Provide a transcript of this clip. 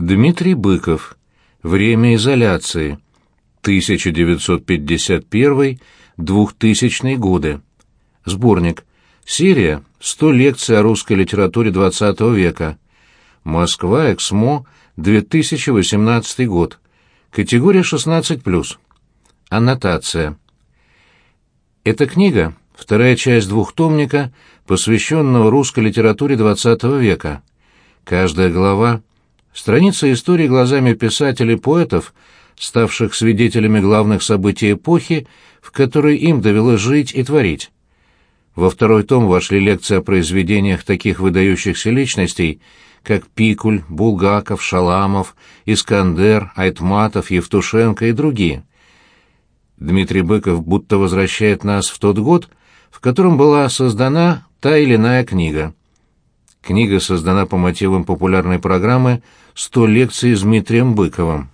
Дмитрий Быков. Время изоляции. 1951-2000 годы. Сборник. Серия «100 лекций о русской литературе XX века». Москва, Эксмо, 2018 год. Категория 16+. Аннотация. Эта книга — вторая часть двухтомника, посвященного русской литературе XX века. Каждая глава — страница истории глазами писателей и поэтов, ставших свидетелями главных событий эпохи, в которой им довелось жить и творить. Во второй том вошли лекции о произведениях таких выдающихся личностей, как Пикуль, Булгаков, Шаламов, Искандер, Айтматов, Евтушенко и другие. Дмитрий Быков будто возвращает нас в тот год, в котором была создана та или иная книга. Книга создана по мотивам популярной программы «100 лекций с Дмитрием Быковым».